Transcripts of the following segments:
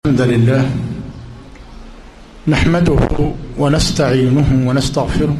الحمد لله نحمده ونستعينه ونستغفره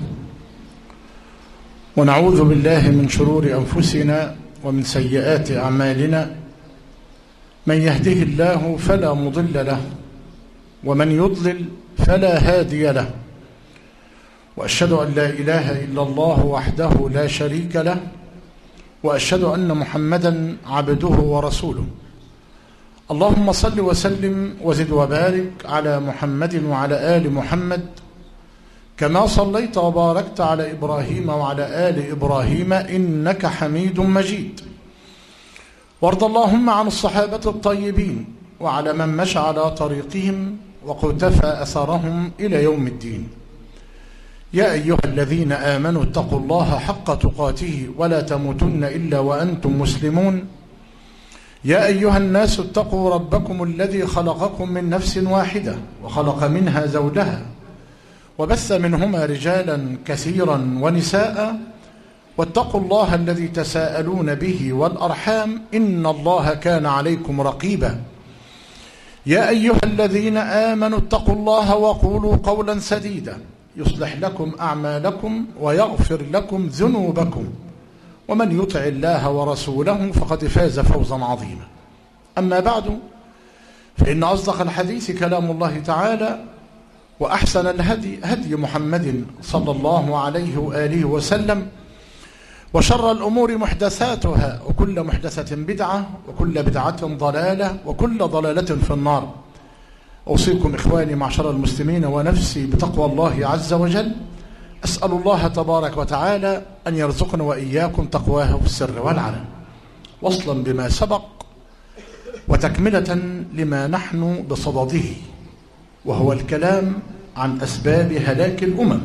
ونعوذ بالله من شرور أنفسنا ومن سيئات أعمالنا. من يهده الله فلا مضل له ومن يضلل فلا هادي له، وأشهد أن لا إله إلا الله وحده لا شريك له، وأشهد أن محمدا عبده ورسوله. اللهم صل وسلم وزد وبارك على محمد وعلى آل محمد كما صليت وباركت على إبراهيم وعلى آل إبراهيم إنك حميد مجيد. وارض اللهم عن الصحابة الطيبين وعلى من مشى على طريقهم وقتفى أثرهم إلى يوم الدين. يا أيها الذين آمنوا اتقوا الله حق تقاته ولا تموتن إلا وأنتم مسلمون. يا أيها الناس اتقوا ربكم الذي خلقكم من نفس واحدة وخلق منها زوجها وبث منهما رجالا كثيرا ونساء، واتقوا الله الذي تساءلون به والأرحام إن الله كان عليكم رقيبا. يا أيها الذين آمنوا اتقوا الله وقولوا قولا سديدا يصلح لكم أعمالكم ويغفر لكم ذنوبكم، ومن يطع الله ورسوله فقد فاز فوزا عظيما. أما بعد، فإن أصدق الحديث كلام الله تعالى، وأحسن الهدي هدي محمد صلى الله عليه وآله وسلم، وشر الأمور محدثاتها وكل محدثة بدعة وكل بدعة ضلالة وكل ضلالة في النار. أوصيكم إخواني معشر المسلمين ونفسي بتقوى الله عز وجل. أسأل الله تبارك وتعالى أن يرزقنا وإياكم تقواه في السر والعلن، وصلا بما سبق وتكملة لما نحن بصدده، وهو الكلام عن أسباب هلاك الأمم.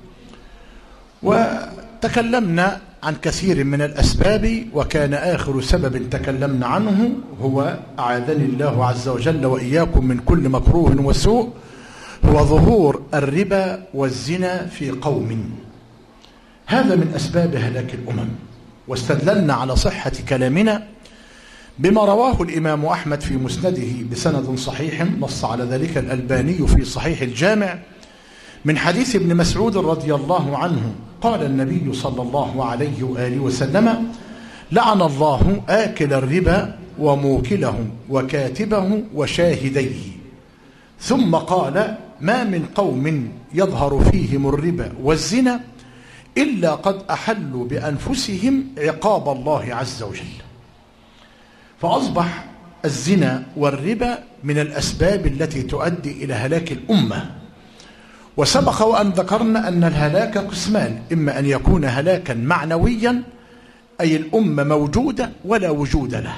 وتكلمنا عن كثير من الأسباب، وكان آخر سبب تكلمنا عنه هو أعاذني الله عز وجل وإياكم من كل مكروه وسوء، هو ظهور الربا والزنا في قوم. هذا من أسباب هلاك الأمم. واستدللنا على صحة كلامنا بما رواه الإمام أحمد في مسنده بسند صحيح، نص على ذلك الألباني في صحيح الجامع، من حديث ابن مسعود رضي الله عنه قال النبي صلى الله عليه وآله وسلم: لعن الله آكل الربا وموكله وكاتبه وشاهديه. ثم قال: ما من قوم يظهر فيهم الربا والزنا إلا قد أحلوا بأنفسهم عقاب الله عز وجل. فأصبح الزنا والربا من الأسباب التي تؤدي إلى هلاك الأمة. وسبق وأن ذكرنا أن الهلاك قسمان: إما أن يكون هلاكا معنويا، أي الأمة موجودة ولا وجود له،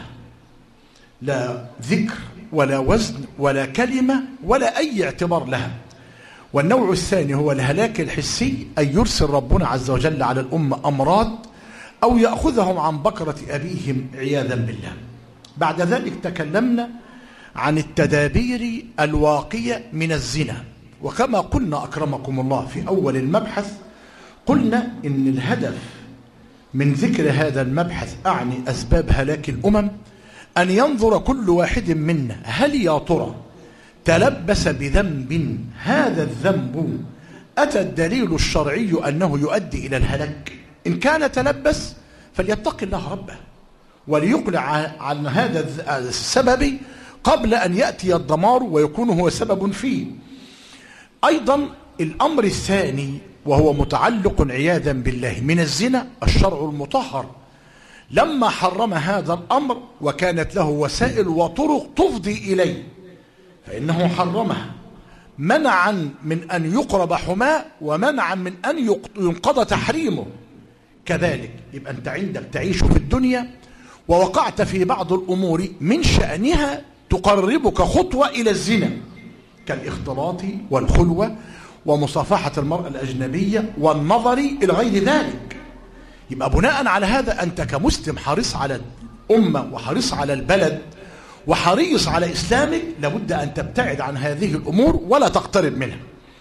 لا ذكر ولا وزن ولا كلمة ولا أي اعتبار لها. والنوع الثاني هو الهلاك الحسي، أن يرسل ربنا عز وجل على الأمة أمراض أو يأخذهم عن بكرة أبيهم عياذا بالله. بعد ذلك تكلمنا عن التدابير الواقية من الزنا. وكما قلنا أكرمكم الله في أول المبحث، قلنا إن الهدف من ذكر هذا المبحث أعني أسباب هلاك الأمم أن ينظر كل واحد منا هل يا ترى تلبس بذنب، هذا الذنب أتى الدليل الشرعي أنه يؤدي إلى الهلاك. إن كان تلبس فليتق الله ربه وليقلع عن هذا السبب قبل أن يأتي الدمار ويكون هو سبب فيه. أيضا الأمر الثاني وهو متعلق عياذا بالله من الزنا، الشرع المطهر لما حرم هذا الأمر وكانت له وسائل وطرق تفضي إليه، فإنه حرمها منعا من أن يقرب حماه ومنعا من أن ينقضى تحريمه. كذلك يبقى أنت عندك تعيش في الدنيا ووقعت في بعض الأمور من شأنها تقربك خطوة إلى الزنا، كالاختلاط والخلوة ومصافحة المرأة الأجنبية والنظر إلى غير ذلك. يبقى بناء على هذا أنت كمسلم حريص على الأمة وحريص على البلد وحريص على إسلامك، لابد أن تبتعد عن هذه الأمور ولا تقترب منها.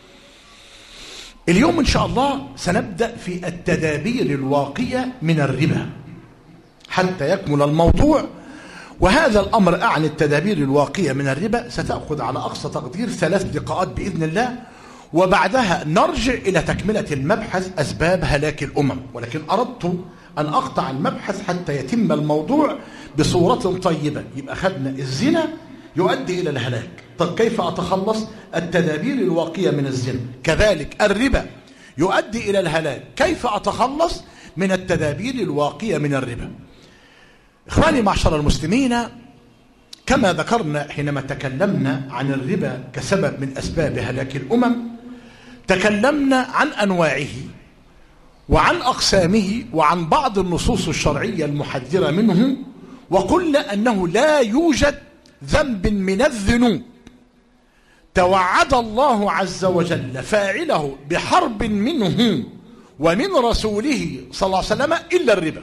اليوم إن شاء الله سنبدأ في التدابير الواقية من الربا حتى يكمل الموضوع، وهذا الأمر أعني التدابير الواقية من الربا ستأخذ على أقصى تقدير 3 لقاءات بإذن الله، وبعدها نرجع إلى تكملة المبحث أسباب هلاك الأمم. ولكن أردت أن أقطع المبحث حتى يتم الموضوع بصورة طيبة. يبقى خدنا الزنا يؤدي إلى الهلاك، طب كيف أتخلص؟ التدابير الواقية من الزنا. كذلك الربا يؤدي إلى الهلاك، كيف أتخلص من التدابير الواقية من الربا؟ إخواني معشر المسلمين، كما ذكرنا حينما تكلمنا عن الربا كسبب من أسباب هلاك الأمم، تكلمنا عن أنواعه وعن أقسامه وعن بعض النصوص الشرعية المحذرة منه، وقلنا أنه لا يوجد ذنب من الذنوب توعد الله عز وجل فاعله بحرب منه ومن رسوله صلى الله عليه وسلم إلا الربا.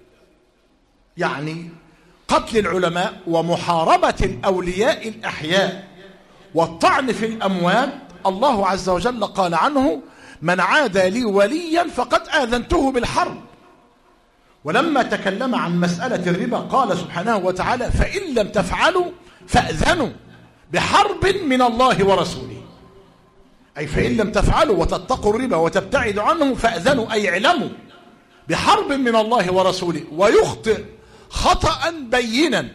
يعني قتل العلماء ومحاربة الأولياء الأحياء والطعن في الأموات، الله عز وجل قال عنه: من عادى لي وليا فقد آذنته بالحرب. ولما تكلم عن مسألة الربا قال سبحانه وتعالى: فإن لم تفعلوا فأذنوا بحرب من الله ورسوله. أي فإن لم تفعلوا وتتقوا الربا وتبتعدوا عنه فأذنوا، أي اعلموا بحرب من الله ورسوله. ويخطئ خطأ بينا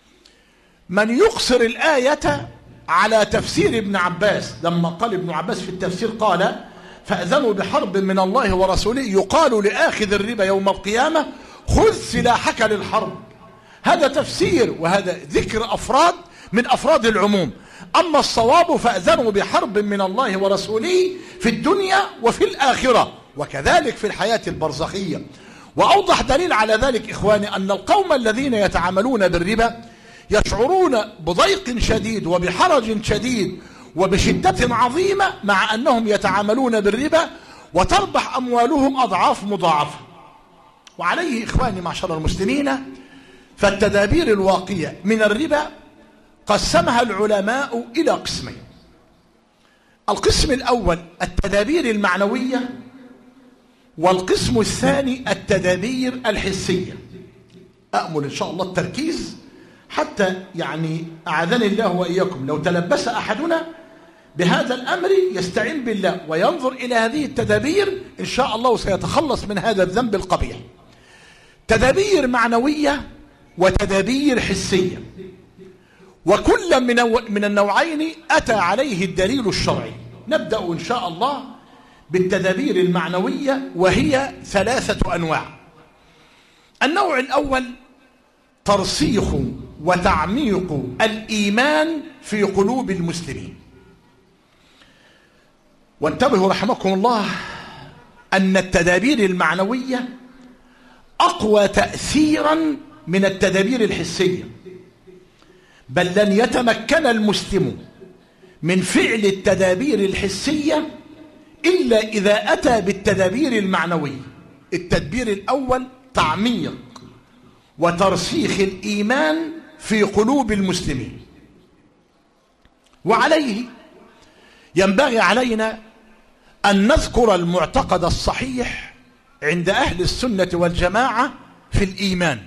من يقصر الآية على تفسير ابن عباس، لما قال ابن عباس في التفسير قال: فأذنوا بحرب من الله ورسوله، يقال لآخذ الربا يوم القيامة: خذ سلاحك للحرب. هذا تفسير، وهذا ذكر أفراد من أفراد العموم. أما الصواب: فأذنوا بحرب من الله ورسوله في الدنيا وفي الآخرة، وكذلك في الحياة البرزخية. وأوضح دليل على ذلك إخواني أن القوم الذين يتعاملون بالربا يشعرون بضيق شديد وبحرج شديد وبشدة عظيمة مع أنهم يتعاملون بالربا، وتربح أموالهم أضعاف مضاعفة. وعليه إخواني معشر المسلمين، فالتدابير الواقية من الربا قسمها العلماء إلى قسمين. القسم الأول التدابير المعنوية، والقسم الثاني التدابير الحسية. أأمل إن شاء الله التركيز حتى أعاذني الله وإياكم لو تلبس أحدنا بهذا الأمر يستعين بالله وينظر إلى هذه التدابير، إن شاء الله سيتخلص من هذا الذنب القبيح. تدابير معنوية وتدابير حسية، وكل من النوعين أتى عليه الدليل الشرعي. نبدأ إن شاء الله بالتدابير المعنوية، وهي 3 أنواع. النوع الأول ترسيخ وتعميق الإيمان في قلوب المسلمين. وانتبهوا رحمكم الله أن التدابير المعنوية أقوى تأثيرا من التدابير الحسية، بل لن يتمكن المسلم من فعل التدابير الحسية إلا إذا أتى بالتدابير المعنوية. التدبير الأول تعميق وترسيخ الإيمان في قلوب المسلمين. وعليه ينبغي علينا أن نذكر المعتقد الصحيح عند أهل السنة والجماعة في الإيمان.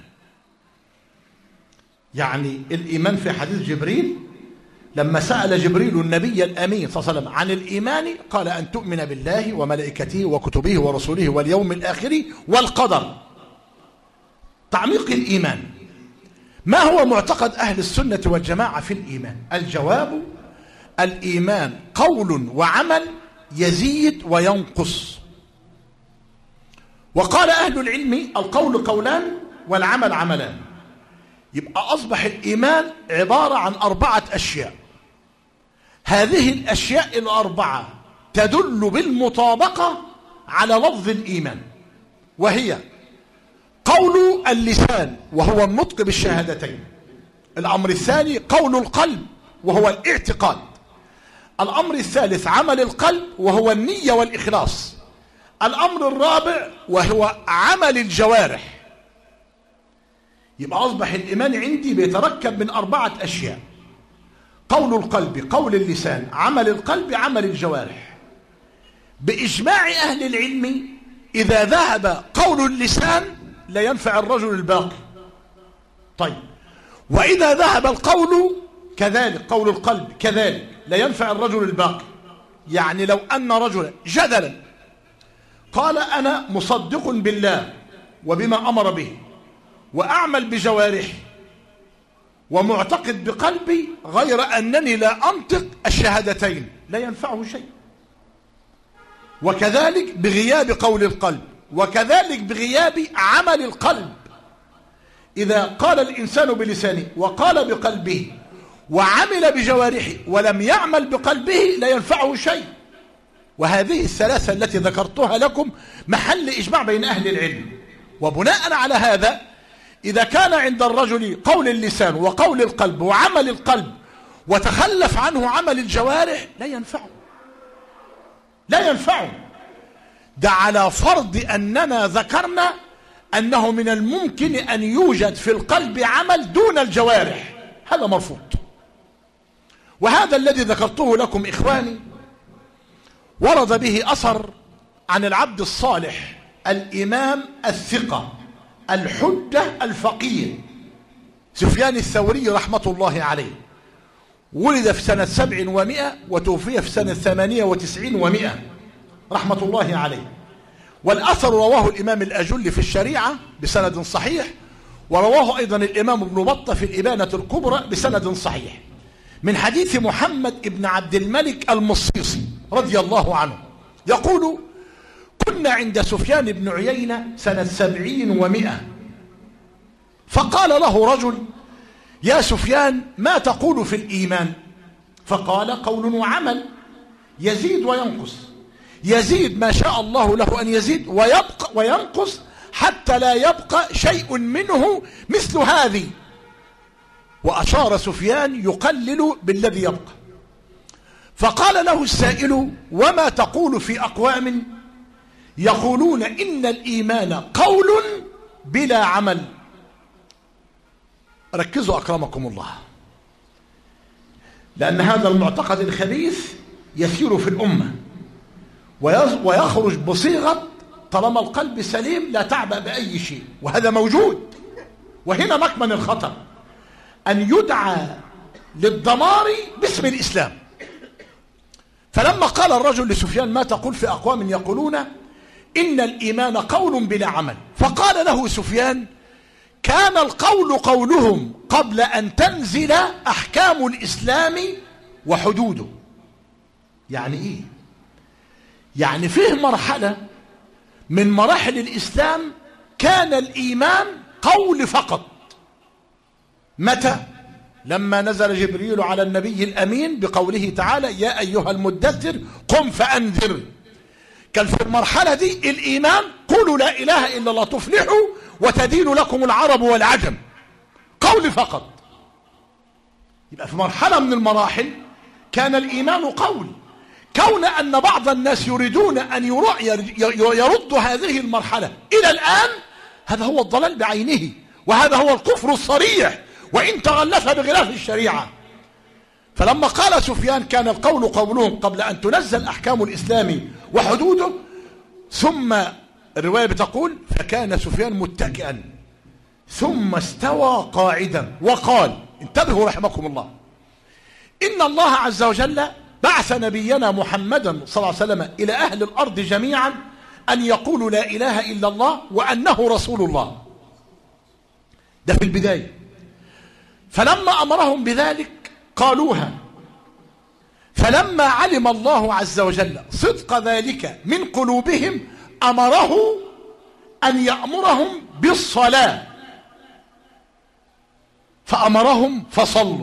الإيمان في حديث جبريل لما سأل جبريل النبي الأمين صلى الله عليه وسلم عن الإيمان قال: أن تؤمن بالله وملائكته وكتبه ورسوله واليوم الآخر والقدر. تعميق الإيمان. ما هو معتقد أهل السنة والجماعة في الإيمان؟ الجواب: الإيمان قول وعمل يزيد وينقص. وقال أهل العلم: القول قولان والعمل عملان. يبقى أصبح الإيمان عبارة عن 4 أشياء. هذه الأشياء ال4 تدل بالمطابقة على لفظ الإيمان، وهي قول اللسان وهو النطق بالشهادتين. الأمر الثاني قول القلب وهو الاعتقاد. الأمر الثالث عمل القلب وهو النية والإخلاص. الأمر الرابع وهو عمل الجوارح. يبقى أصبح الإيمان عندي بيتركب من 4 أشياء: قول القلب، قول اللسان، عمل القلب، عمل الجوارح. بإجماع أهل العلم إذا ذهب قول اللسان لا ينفع الرجل الباقي. طيب، وإذا ذهب القول كذلك، قول القلب كذلك لا ينفع الرجل الباقي. يعني لو أن رجلا جدلا قال أنا مصدق بالله وبما أمر به وأعمل بجوارحي ومعتقد بقلبي غير أنني لا أنطق الشهادتين، لا ينفعه شيء. وكذلك بغياب قول القلب، وكذلك بغياب عمل القلب. إذا قال الإنسان بلسانه وقال بقلبه وعمل بجوارحه ولم يعمل بقلبه لا ينفعه شيء. وهذه الثلاثة التي ذكرتها لكم محل إجماع بين أهل العلم. وبناء على هذا إذا كان عند الرجل قول اللسان وقول القلب وعمل القلب وتخلف عنه عمل الجوارح لا ينفعه، لا ينفعه. ده على فرض أننا ذكرنا أنه من الممكن أن يوجد في القلب عمل دون الجوارح، هذا مرفوض. وهذا الذي ذكرته لكم إخواني ورد به أثر عن العبد الصالح الإمام الثقة الحجة الفقيه سفيان الثوري رحمة الله عليه. ولد في سنة 700 وتوفي في سنة 98 و100 رحمة الله عليه. والأثر رواه الإمام الأجل في الشريعة بسند صحيح، ورواه أيضا الإمام ابن بطة في الإبانة الكبرى بسند صحيح من حديث محمد ابن عبد الملك المصيصي رضي الله عنه يقول: كنا عند سفيان بن عيينة سنة 70 و100، فقال له رجل: يا سفيان ما تقول في الإيمان؟ فقال: قول وعمل، يزيد وينقص، يزيد ما شاء الله له أن يزيد ويبقى وينقص حتى لا يبقى شيء منه مثل هذه. وأشار سفيان يقلل بالذي يبقى. فقال له السائل: وما تقول في أقوام يقولون إن الإيمان قول بلا عمل؟ ركزوا أكرمكم الله، لأن هذا المعتقد الخبيث يسير في الأمة ويخرج بصيغة طالما القلب سليم لا تعبأ بأي شيء، وهذا موجود. وهنا مكمن الخطر أن يدعى للدمار باسم الإسلام. فلما قال الرجل لسفيان: ما تقول في أقوام يقولون إن الإيمان قول بلا عمل؟ فقال له سفيان: كان القول قولهم قبل أن تنزل أحكام الإسلام وحدوده. يعني إيه؟ يعني فيه مرحلة من مراحل الإسلام كان الإيمان قول فقط. متى؟ لما نزل جبريل على النبي الأمين بقوله تعالى: يا أيها المدثر قم فأنذر. كان في المرحلة دي الإيمان قولوا لا إله إلا الله تفلحوا وتدين لكم العرب والعجم، قول فقط. يبقى في مرحلة من المراحل كان الإيمان قول. كون أن بعض الناس يريدون أن يردوا هذه المرحلة إلى الآن، هذا هو الضلال بعينه، وهذا هو الكفر الصريح وإن تغلف بغلاف الشريعة. فلما قال سفيان كان القول قولهم قبل أن تنزل أحكام الإسلام وحدوده، ثم الرواية بتقول: فكان سفيان متكئا ثم استوى قاعدا وقال، انتبهوا رحمكم الله، إن الله عز وجل بعث نبينا محمدا صلى الله عليه وسلم إلى أهل الأرض جميعا أن يقولوا لا إله إلا الله وأنه رسول الله. ده في البداية. فلما أمرهم بذلك قالوها، فلما علم الله عز وجل صدق ذلك من قلوبهم أمره أن يأمرهم بالصلاة، فأمرهم فصلوا،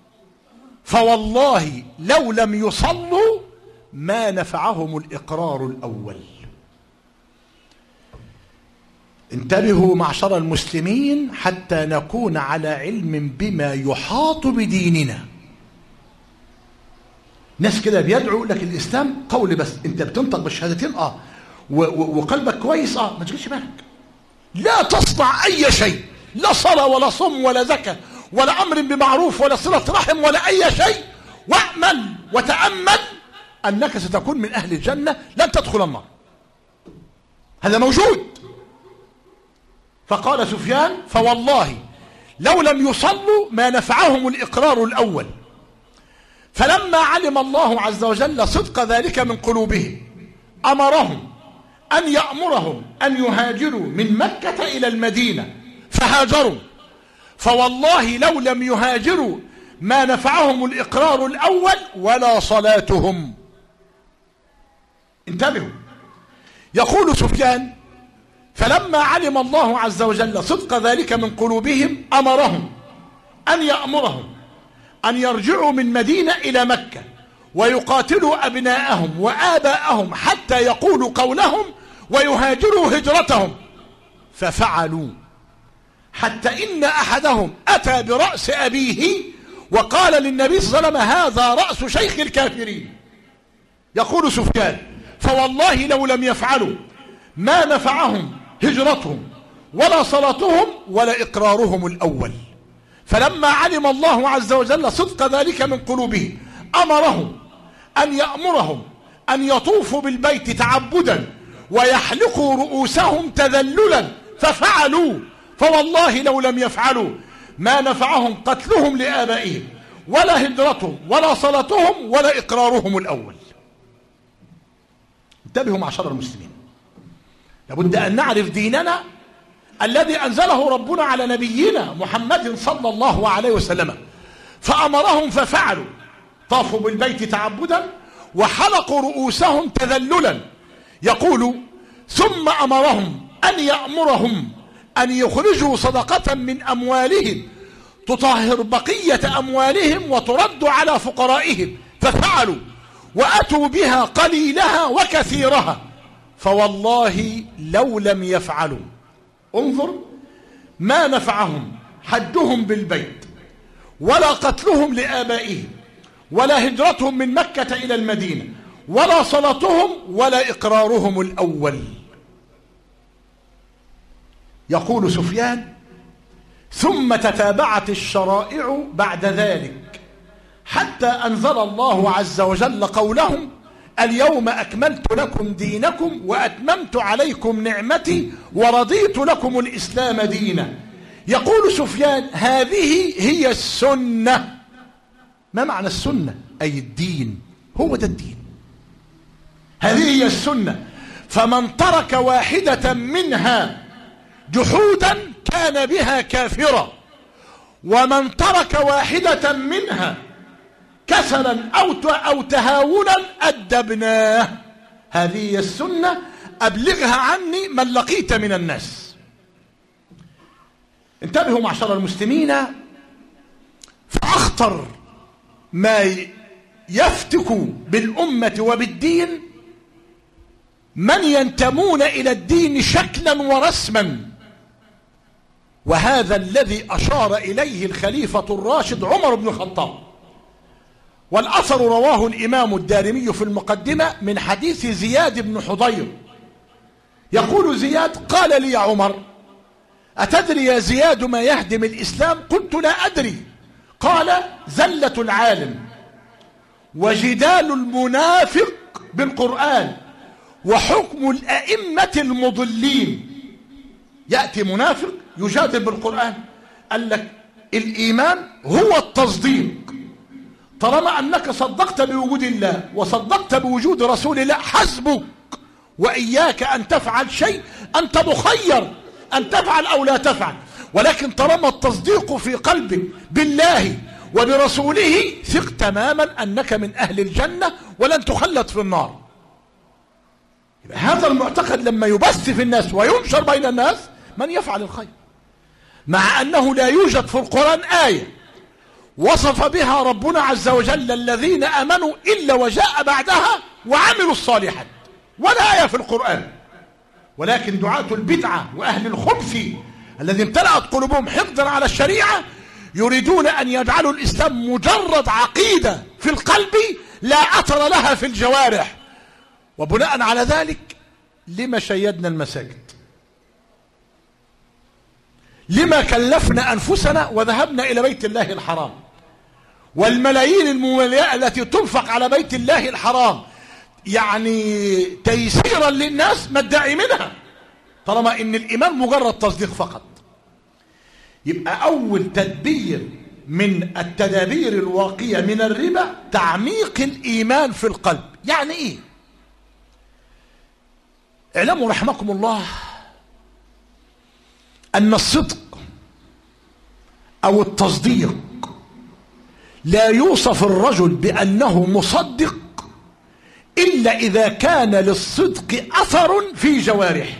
فوالله لو لم يصلوا ما نفعهم الإقرار الأول. انتبهوا معشر المسلمين حتى نكون على علم بما يحاط بديننا. ناس كده بيدعوا لك الإسلام قول بس، انت بتنطق بالشهادتين وقلبك كويس ما تجيش بالك، لا تصنع أي شيء، لا صلاة ولا صوم ولا زكاة ولا أمر بمعروف ولا صلة رحم ولا أي شيء، واعمل وتأمل أنك ستكون من أهل الجنة لن تدخل النار. هذا موجود. فقال سفيان: فوالله لو لم يصلوا ما نفعهم الإقرار الأول. فلما علم الله عز وجل صدق ذلك من قلوبهم أمرهم أن يأمرهم أن يهاجروا من مكة إلى المدينة، فهاجروا. فوالله لو لم يهاجروا ما نفعهم الإقرار الأول ولا صلاتهم. انتبهوا. يقول سفيان: فلما علم الله عز وجل صدق ذلك من قلوبهم أمرهم أن يأمرهم أن يرجعوا من مدينة إلى مكة ويقاتلوا أبناءهم وآباءهم حتى يقولوا قولهم ويهاجروا هجرتهم، ففعلوا، حتى إن أحدهم أتى برأس أبيه وقال للنبي صلى الله عليه وسلم: هذا رأس شيخ الكافرين. يقول سفيان: فوالله لو لم يفعلوا ما نفعهم هجرتهم ولا صلاتهم ولا إقرارهم الأول. فلما علم الله عز وجل صدق ذلك من قلوبهم أمرهم أن يأمرهم أن يطوفوا بالبيت تعبدا ويحلقوا رؤوسهم تذللا، ففعلوا. فوالله لو لم يفعلوا ما نفعهم قتلهم لآبائهم ولا هجرتهم ولا صلاتهم ولا إقرارهم الأول. انتبهوا معشر المسلمين، لابد أن نعرف ديننا الذي أنزله ربنا على نبينا محمد صلى الله عليه وسلم. فأمرهم ففعلوا، طافوا بالبيت تعبدا وحلقوا رؤوسهم تذللا. يقول: ثم أمرهم أن يأمرهم أن يخرجوا صدقة من أموالهم تطهر بقية أموالهم وترد على فقرائهم، ففعلوا وأتوا بها قليلها وكثيرها. فوالله لو لم يفعلوا، انظر، ما نفعهم حجهم بالبيت ولا قتلهم لآبائهم ولا هجرتهم من مكة إلى المدينة ولا صلاتهم ولا إقرارهم الأول. يقول سفيان: ثم تتابعت الشرائع بعد ذلك حتى أنزل الله عز وجل قولهم: اليوم أكملت لكم دينكم وأتممت عليكم نعمتي ورضيت لكم الإسلام دينا. يقول سفيان: هذه هي السنة. ما معنى السنة؟ أي الدين، هو ده الدين، هذه هي السنة. فمن ترك واحدة منها جحودا كان بها كافرا، ومن ترك واحدة منها كسلا أو تهاونا أدبناه. هذه هي السنة، أبلغها عني من لقيت من الناس. انتبهوا معشر المسلمين، فأخطر ما يفتك بالأمة وبالدين من ينتمون إلى الدين شكلا ورسما، وهذا الذي أشار إليه الخليفة الراشد عمر بن الخطاب. والأثر رواه الإمام الدارمي في المقدمة من حديث زياد بن حضير. يقول زياد: قال لي يا عمر: أتدري يا زياد ما يهدم الإسلام؟ قلت: لا أدري. قال: زلة العالم وجدال المنافق بالقرآن وحكم الأئمة المضلين. يأتي منافق يجادل بالقرآن، قال لك الإيمان هو التصديق. طالما أنك صدقت بوجود الله وصدقت بوجود رسول الله حسبك، وإياك أن تفعل شيء، أنت مخير أن تفعل أو لا تفعل، ولكن طالما التصديق في قلبك بالله وبرسوله ثق تماما أنك من أهل الجنة ولن تخلد في النار. هذا المعتقد لما يبث في الناس وينشر بين الناس من يفعل الخير، مع أنه لا يوجد في القرآن آية وصف بها ربنا عز وجل الذين آمنوا إلا وجاء بعدها وعملوا الصالحات، ولا آية في القرآن. ولكن دعاة البدعة وأهل الخبث الذين امتلأت قلوبهم حقدا على الشريعة يريدون أن يجعلوا الإسلام مجرد عقيدة في القلب لا أثر لها في الجوارح. وبناء على ذلك لما شيدنا المساجد؟ لما كلفنا أنفسنا وذهبنا إلى بيت الله الحرام؟ والملايين الممليئة التي تنفق على بيت الله الحرام يعني تيسيرا للناس ما ادعي منها، طالما ان الايمان مجرد تصديق فقط. يبقى أول تدبير من التدابير الواقية من الربا تعميق الإيمان في القلب. يعني إيه؟ اعلموا رحمكم الله أن الصدق أو التصديق لا يوصف الرجل بأنه مصدق إلا إذا كان للصدق أثر في جوارحه.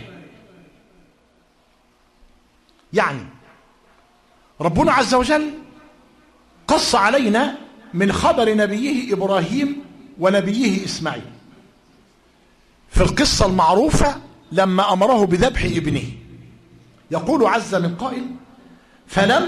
يعني ربنا عز وجل قص علينا من خبر نبيه إبراهيم ونبيه إسماعيل في القصة المعروفة لما أمره بذبح ابنه. يقول عز من قائل: فلما